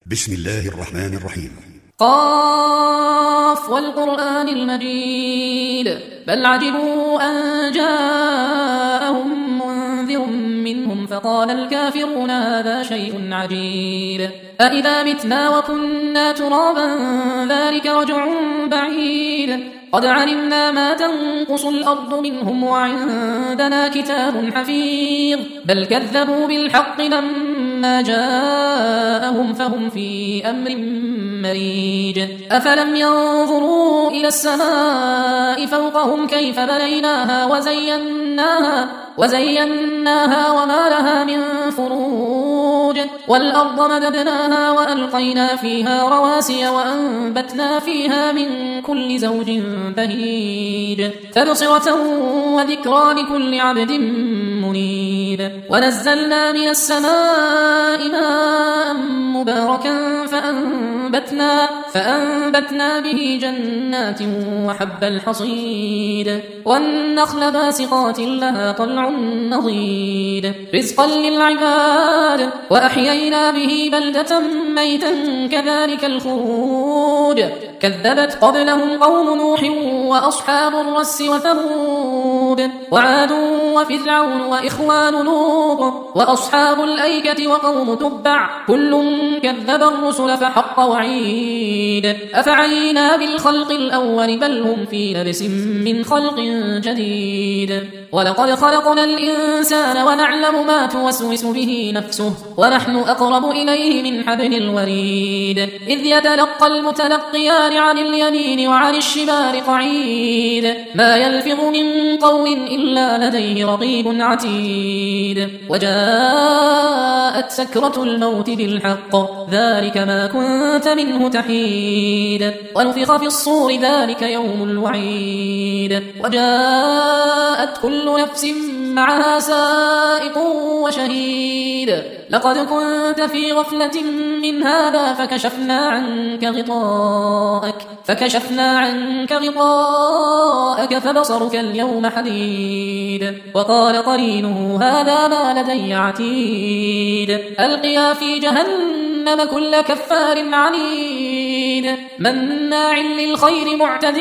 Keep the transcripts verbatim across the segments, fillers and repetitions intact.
بسم الله الرحمن الرحيم. قاف والقرآن المجيد بل عجبوا أن جاءهم منذر منهم فقال الكافرون هذا شيء عجيب أإذا متنا وكنا ترابا ذلك رجع بعيد قد علمنا ما تنقص الأرض منهم وعندنا كتاب حفيظ بل كذبوا بالحق لما جاءهم فهم في أمر مريج أفلم ينظروا إلى السماء فوقهم كيف بنيناها وزيناها وزيناها وما لها من فروج والأرض مددناها وألقينا فيها رواسي وأنبتنا فيها من كل زوج بهيج تبصرة وذكرى لكل عبد منيب ونزلنا من السماء ماء مباركا فأنبتنا, فأنبتنا به جنات وحب الحصيد والنخل باسقات لها طلع نضيد رزقا للعباد وأحيينا به بلدة ميتا كذلك الخروج كذبت قبلهم قوم نوح وأصحاب الرس وثمود وعاد وفرعون وإخوان لوط وأصحاب الأيكة وقوم تبع كل كذب الرسل فحق وعيد أفعينا بالخلق الأول بل هم في لبس من خلق جديد ولقد خلقنا الإنسان ونعلم ما توسوس به نفسه ونحن أقرب إليه من حبل الوريد إذ يتلقى المتلقيان عن اليمين وعن الشمال قعيد ما يلفظ من قول إلا لديه رقيب عتيد وجاءت سكرة الموت بالحق ذلك ما كنت منه تحيد ونفخ في الصور ذلك يوم الوعيد وجاءت كل نفس معها سائق وشهيد لقد كنت في غفلة من هذا فكشفنا عنك غطاءك فكشفنا عنك غطاءك فبصرك اليوم حديد وقال قرينه هذا ما لدي عتيد ألقيا في جهنم كل كفار عنيد مناع للخير معتد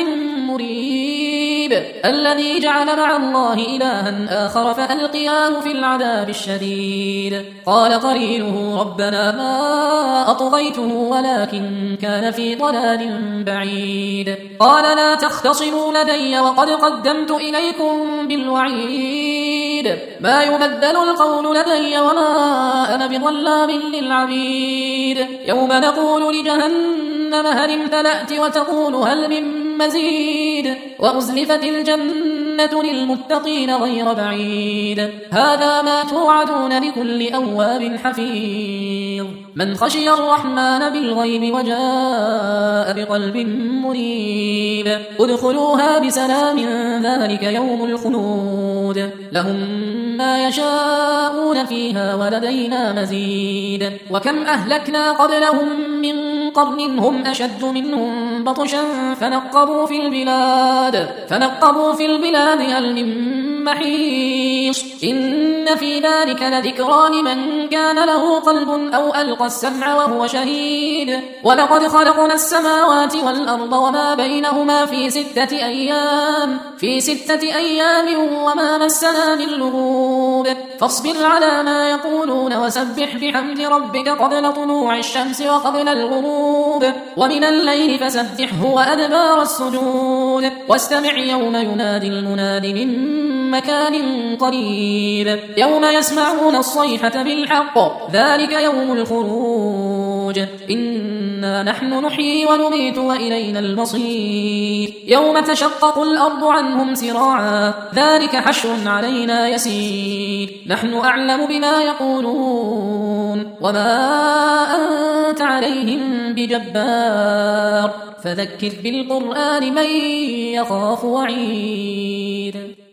مريب الذي جعل مع الله إلها آخر فألقياه في العذاب الشديد قال قرينه ربنا ما أطغيته ولكن كان في ضلال بعيد قال لا تختصموا لدي وقد قدمت إليكم بالوعيد ما يبدل القول لدي وما أنا بظلام للعبيد يوم نقول لجهنم هل امتلأت وتقول هل من مزيد وأزلفت الجنة للمتقين غير بعيد هذا ما توعدون لكل أواب حفيظ من خشي الرحمن بالغيب وجاء بقلب منيب ادخلوها بسلام ذلك يوم الخلود لهم ما يشاءون فيها ولدينا مزيد وكم أهلكنا قبلهم من قرن هم أشد منهم بطشا فنقبوا في البلاد فنقبوا في البلاد هل من محيص إن في ذلك لذكرى لمن كان له قلب أو ألقى السمع وهو شهيد ولقد خلقنا السماوات والأرض وما بينهما في ستة أيام في ستة أيام وما مسنا من لغوب فاصبر على ما يقولون وسبح بحمد ربك قبل طلوع الشمس وقبل الغروب ومن الليل فسبحه وأدبار السجود واستمع يوم ينادي المناد من مكان قريب يوم يسمعون الصيحة بالحق ذلك يوم الخروج إنا نحن نحيي ونميت وإلينا المصير يوم تشقق الأرض عنهم سراعا ذلك حشر علينا يسير نحن أعلم بما يقولون وما أنت عليهم بجبار فذكر بالقرآن من يخاف وعيد.